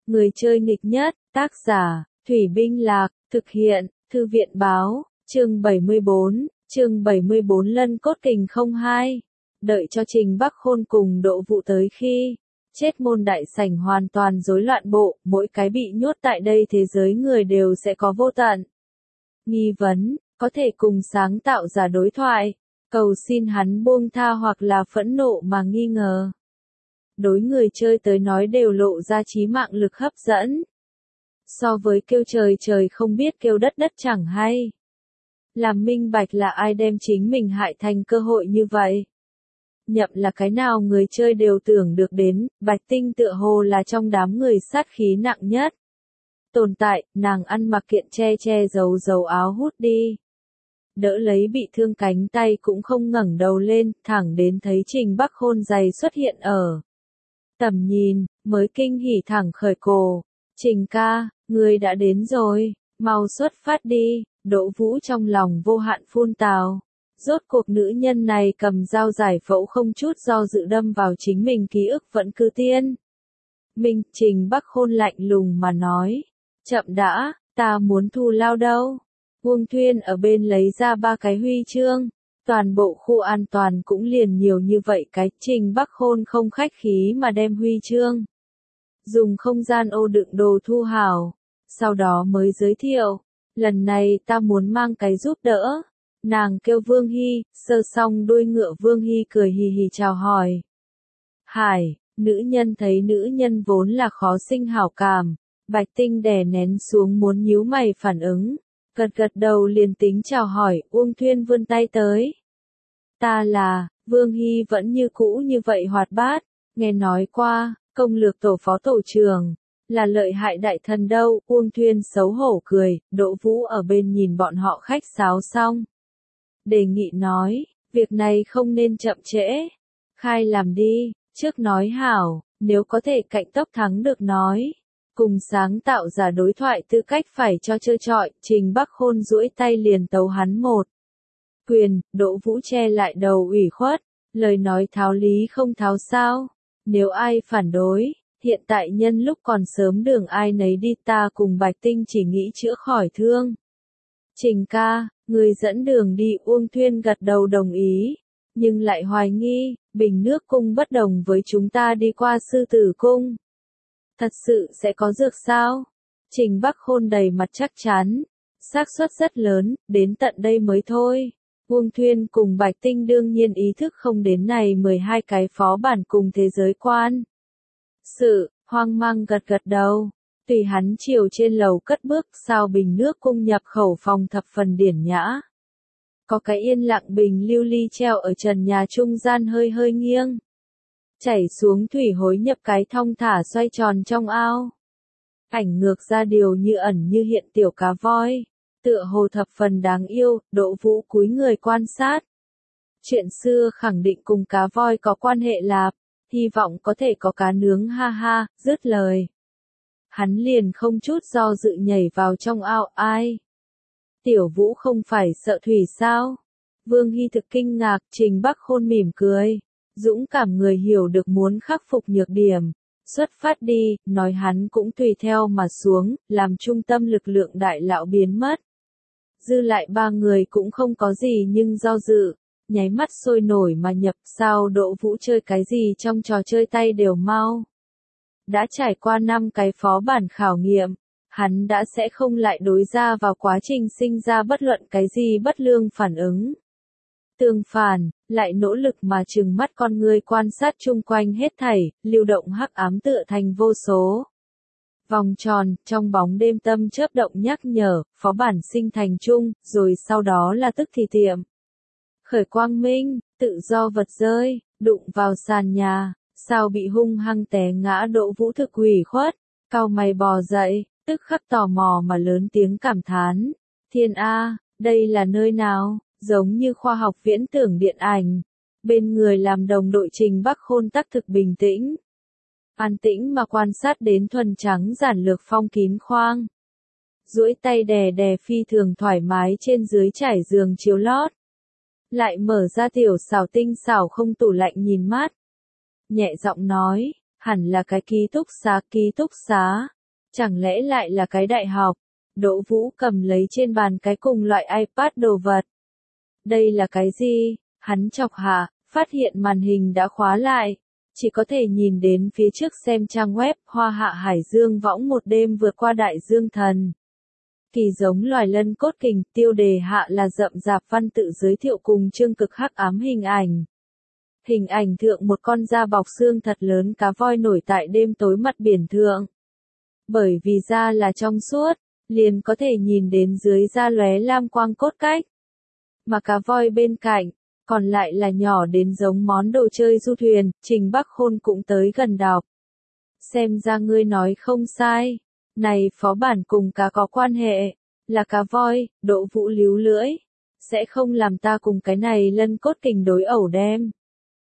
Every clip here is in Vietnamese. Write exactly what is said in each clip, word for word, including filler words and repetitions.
Người chơi nghịch nhất, tác giả, Thủy Binh Lạc, thực hiện, Thư viện Báo, chương bảy mươi bốn, chương bảy mươi bốn Lân Cốt Kình không hai. Đợi cho Trình Bắc Khôn cùng Đỗ Vũ tới khi chết môn đại sảnh hoàn toàn rối loạn bộ, mỗi cái bị nhốt tại đây thế giới người đều sẽ có vô tận nghi vấn, có thể cùng sáng tạo ra đối thoại, cầu xin hắn buông tha hoặc là phẫn nộ mà nghi ngờ. Đối người chơi tới nói đều lộ ra chí mạng lực hấp dẫn. So với kêu trời trời không biết kêu đất đất chẳng hay. Làm minh bạch là ai đem chính mình hại thành cơ hội như vậy. Nhậm là cái nào người chơi đều tưởng được đến, Bạch Tinh tựa hồ là trong đám người sát khí nặng nhất. Tồn tại, nàng ăn mặc kiện che che giấu giấu áo hút đi. Đỡ lấy bị thương cánh tay cũng không ngẩng đầu lên, thẳng đến thấy Trình Bắc Khôn giày xuất hiện ở tầm nhìn, mới kinh hỉ thẳng khởi cổ. Trình ca, người đã đến rồi, mau xuất phát đi, Đỗ Vũ trong lòng vô hạn phun tào. Rốt cuộc nữ nhân này cầm dao giải phẫu không chút do dự đâm vào chính mình ký ức vẫn cứ tiên. Minh, Trình Bắc Khôn lạnh lùng mà nói. Chậm đã, ta muốn thù lao đâu. Uông Thuyên ở bên lấy ra ba cái huy chương. Toàn bộ khu an toàn cũng liền nhiều như vậy cái. Trình Bắc Khôn không khách khí mà đem huy chương. Dùng không gian ô đựng đồ thu hảo. Sau đó mới giới thiệu. Lần này ta muốn mang cái giúp đỡ. Nàng kêu Vương Hy, sơ xong đuôi ngựa Vương Hy cười hì hì chào hỏi. Hải, nữ nhân thấy nữ nhân vốn là khó sinh hảo cảm. Bạch Tinh đè nén xuống muốn nhíu mày phản ứng. Gật gật đầu liền tính chào hỏi, Uông Thuyên vươn tay tới. Ta là, Vương Hy vẫn như cũ như vậy hoạt bát, nghe nói qua, công lược tổ phó tổ trưởng, là lợi hại đại thần đâu, Uông Thuyên xấu hổ cười, Đỗ Vũ ở bên nhìn bọn họ khách sáo xong. Đề nghị nói, việc này không nên chậm trễ, khai làm đi, trước nói hảo, nếu có thể cạnh tốc thắng được nói. Cùng sáng tạo ra đối thoại tư cách phải cho trơ trọi, Trình Bắc Khôn duỗi tay liền tấu hắn một quyền, Đỗ Vũ che lại đầu ủy khuất, lời nói tháo lý không tháo sao, nếu ai phản đối, hiện tại nhân lúc còn sớm đường ai nấy đi ta cùng Bạch Tinh chỉ nghĩ chữa khỏi thương. Trình ca, người dẫn đường đi Uông Thuyên gật đầu đồng ý, nhưng lại hoài nghi, Bình Nước Cung bất đồng với chúng ta đi qua Sư Tử Cung. Thật sự sẽ có dược sao? Trình Bắc Khôn đầy mặt chắc chắn. Xác suất rất lớn, đến tận đây mới thôi. Uông Thuyên cùng Bạch Tinh đương nhiên ý thức không đến này mười hai cái phó bản cùng thế giới quan. Sự, hoang mang gật gật đầu. Tùy hắn chiều trên lầu cất bước sao Bình Nước Cung nhập khẩu phòng thập phần điển nhã. Có cái yên lặng bình lưu ly treo ở trần nhà trung gian hơi hơi nghiêng. Chảy xuống thủy hối nhập cái thong thả xoay tròn trong ao. Ảnh ngược ra điều như ẩn như hiện tiểu cá voi. Tựa hồ thập phần đáng yêu, Đỗ Vũ cúi người quan sát. Chuyện xưa khẳng định cùng cá voi có quan hệ lạp, hy vọng có thể có cá nướng ha ha, dứt lời. Hắn liền không chút do dự nhảy vào trong ao, ai? Tiểu Vũ không phải sợ thủy sao? Vương Hy thực kinh ngạc, Trình Bắc Khôn mỉm cười. Dũng cảm người hiểu được muốn khắc phục nhược điểm. Xuất phát đi, nói hắn cũng tùy theo mà xuống, làm trung tâm lực lượng đại lão biến mất. Dư lại ba người cũng không có gì nhưng do dự, nháy mắt sôi nổi mà nhập sao Đỗ Vũ chơi cái gì trong trò chơi tay đều mau. Đã trải qua năm cái phó bản khảo nghiệm, hắn đã sẽ không lại đối ra vào quá trình sinh ra bất luận cái gì bất lương phản ứng. Tương phản, lại nỗ lực mà trừng mắt con người quan sát chung quanh hết thảy, lưu động hắc ám tựa thành vô số. Vòng tròn, trong bóng đêm tâm chớp động nhắc nhở, phó bản sinh thành chung, rồi sau đó là tức thì tiệm. Khởi quang minh, tự do vật rơi, đụng vào sàn nhà, sao bị hung hăng té ngã Đỗ Vũ thực ủy khuất, cau mày bò dậy, tức khắc tò mò mà lớn tiếng cảm thán. Thiên A, đây là nơi nào? Giống như khoa học viễn tưởng điện ảnh. Bên người làm đồng đội Trình Bắc Khôn tắc thực bình tĩnh. An tĩnh mà quan sát đến thuần trắng giản lược phong kín khoang. Duỗi tay đè đè phi thường thoải mái trên dưới trải giường chiếu lót. Lại mở ra tiểu xảo tinh xảo không tủ lạnh nhìn mát. Nhẹ giọng nói, hẳn là cái ký túc xá ký túc xá. Chẳng lẽ lại là cái đại học? Đỗ Vũ cầm lấy trên bàn cái cùng loại iPad đồ vật. Đây là cái gì? Hắn chọc hạ, phát hiện màn hình đã khóa lại. Chỉ có thể nhìn đến phía trước xem trang web Hoa Hạ Hải Dương võng một đêm vượt qua đại dương thần. Kỳ giống loài lân cốt kình, tiêu đề hạ là rậm rạp văn tự giới thiệu cùng chương cực hắc ám hình ảnh. Hình ảnh thượng một con da bọc xương thật lớn cá voi nổi tại đêm tối mặt biển thượng. Bởi vì da là trong suốt, liền có thể nhìn đến dưới da lóe lam quang cốt cách. Mà cá voi bên cạnh, còn lại là nhỏ đến giống món đồ chơi du thuyền, Trình Bắc Khôn cũng tới gần đọc. Xem ra ngươi nói không sai. Này phó bản cùng cá có quan hệ, là cá voi, Đỗ Vũ líu lưỡi. Sẽ không làm ta cùng cái này lân cốt kình đối ẩu đem.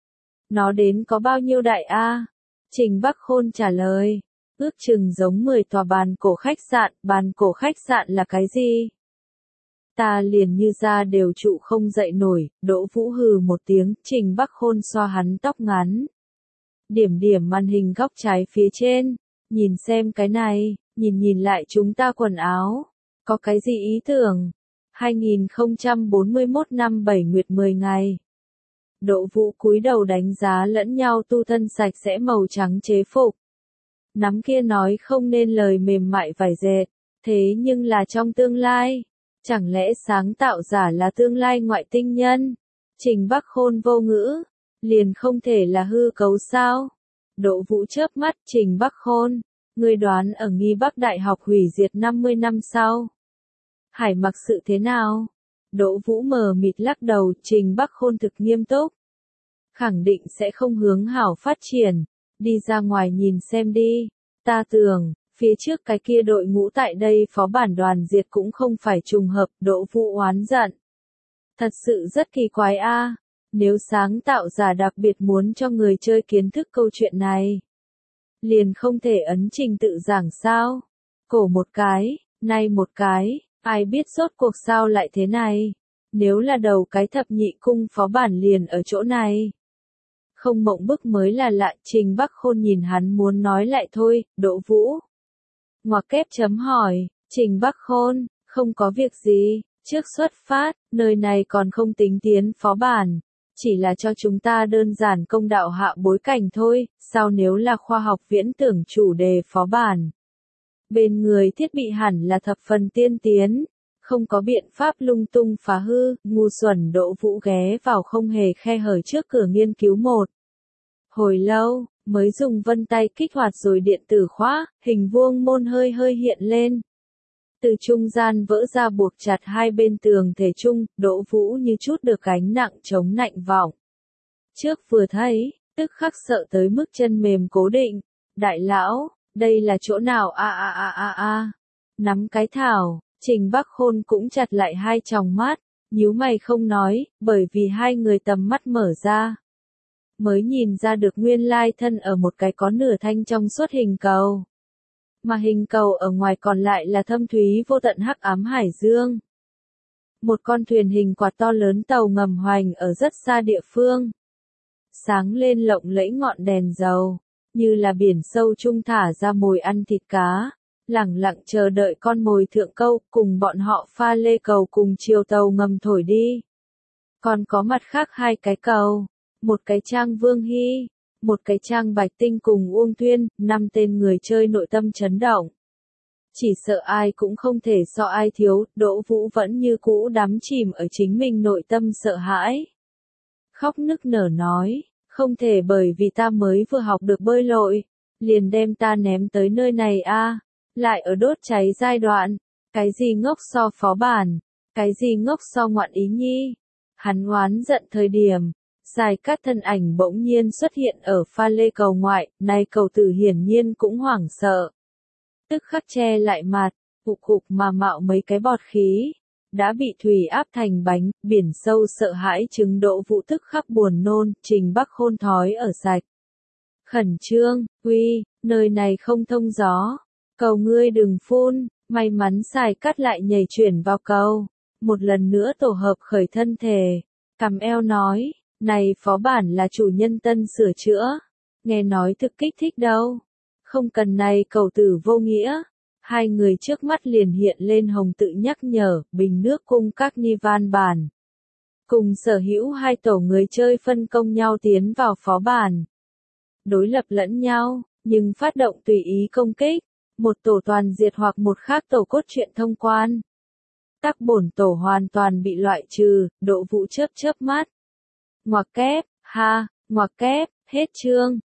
Nó đến có bao nhiêu đại a? Trình Bắc Khôn trả lời. Ước chừng giống mười tòa bàn cổ khách sạn, bàn cổ khách sạn là cái gì? Ta liền như ra đều trụ không dậy nổi, Đỗ Vũ hừ một tiếng, Trình Bắc Khôn xoa hắn tóc ngắn. Điểm điểm màn hình góc trái phía trên, nhìn xem cái này, nhìn nhìn lại chúng ta quần áo, có cái gì ý tưởng? hai nghìn không trăm bốn mươi mốt năm bảy nguyệt mười ngày. Đỗ Vũ cúi đầu đánh giá lẫn nhau tu thân sạch sẽ màu trắng chế phục. Nắm kia nói không nên lời mềm mại vải dệt, thế nhưng là trong tương lai. Chẳng lẽ sáng tạo giả là tương lai ngoại tinh nhân? Trình Bắc Khôn vô ngữ, liền không thể là hư cấu sao? Đỗ Vũ chớp mắt, Trình Bắc Khôn, ngươi đoán ở Nghi Bắc Đại học hủy diệt năm mươi năm sau. Hải mặc sự thế nào? Đỗ Vũ mờ mịt lắc đầu, Trình Bắc Khôn thực nghiêm túc. Khẳng định sẽ không hướng hảo phát triển, đi ra ngoài nhìn xem đi, ta tưởng. Phía trước cái kia đội ngũ tại đây phó bản đoàn diệt cũng không phải trùng hợp, Đỗ Vũ oán giận. Thật sự rất kỳ quái a, nếu sáng tạo giả đặc biệt muốn cho người chơi kiến thức câu chuyện này. Liền không thể ấn trình tự giảng sao? Cổ một cái, nay một cái, ai biết rốt cuộc sao lại thế này? Nếu là đầu cái thập nhị cung phó bản liền ở chỗ này. Không mộng bức mới là lạ, Trình Bắc Khôn nhìn hắn muốn nói lại thôi, Đỗ Vũ. Ngoặc kép chấm hỏi, Trình Bắc Khôn, không có việc gì, trước xuất phát, nơi này còn không tính tiến phó bản, chỉ là cho chúng ta đơn giản công đạo hạ bối cảnh thôi, sao nếu là khoa học viễn tưởng chủ đề phó bản. Bên người thiết bị hẳn là thập phần tiên tiến, không có biện pháp lung tung phá hư, ngu xuẩn. Đỗ Vũ ghé vào không hề khe hở trước cửa nghiên cứu một. Hồi lâu, mới dùng vân tay kích hoạt rồi điện tử khóa, hình vuông môn hơi hơi hiện lên. Từ trung gian vỡ ra buộc chặt hai bên tường thể trung, Đỗ Vũ như chút được gánh nặng chống nạnh vọng. Trước vừa thấy, tức khắc sợ tới mức chân mềm cố định. Đại lão, đây là chỗ nào a a a a a. Nắm cái thảo, Trình Bắc Khôn cũng chặt lại hai tròng mắt, nhíu mày không nói, bởi vì hai người tầm mắt mở ra. Mới nhìn ra được nguyên lai thân ở một cái có nửa thanh trong suốt hình cầu. Mà hình cầu ở ngoài còn lại là thâm thúy vô tận hắc ám hải dương. Một con thuyền hình quạt to lớn tàu ngầm hoành ở rất xa địa phương. Sáng lên lộng lẫy ngọn đèn dầu, như là biển sâu trung thả ra mồi ăn thịt cá, lẳng lặng chờ đợi con mồi thượng câu, cùng bọn họ pha lê cầu cùng chiều tàu ngầm thổi đi. Còn có mặt khác hai cái cầu. Một cái trang Vương Hy, một cái trang Bạch Tinh cùng Uông Tuyên, năm tên người chơi nội tâm chấn động. Chỉ sợ ai cũng không thể so ai thiếu, Đỗ Vũ vẫn như cũ đắm chìm ở chính mình nội tâm sợ hãi. Khóc nức nở nói, không thể bởi vì ta mới vừa học được bơi lội, liền đem ta ném tới nơi này a, lại ở đốt cháy giai đoạn, cái gì ngốc so phó bản, cái gì ngốc so ngoạn ý nhi. Hắn oán giận thời điểm. Dài cát thân ảnh bỗng nhiên xuất hiện ở pha lê cầu ngoại, nay cầu tử hiển nhiên cũng hoảng sợ. Tức khắc che lại mặt, hục hục mà mạo mấy cái bọt khí, đã bị thủy áp thành bánh, biển sâu sợ hãi chứng Đỗ Vũ tức khắc buồn nôn, Trình Bắc Khôn thói ở sạch. Khẩn trương, uy, nơi này không thông gió, cầu ngươi đừng phun, may mắn xài cát lại nhảy chuyển vào cầu, một lần nữa tổ hợp khởi thân thể, cầm eo nói. Này phó bản là chủ nhân tân sửa chữa, nghe nói thực kích thích đâu. Không cần này cầu tử vô nghĩa, Hai người trước mắt liền hiện lên hồng tự nhắc nhở, bình nước cung các nhi van bàn. Cùng sở hữu hai tổ người chơi phân công nhau tiến vào phó bản. Đối lập lẫn nhau, nhưng phát động tùy ý công kích. Một tổ toàn diệt hoặc một khác tổ cốt truyện thông quan. Tắc bổn tổ hoàn toàn bị loại trừ, độ vụ chớp chớp mắt. Ngoặc kép, ha, ngoặc kép, hết chương.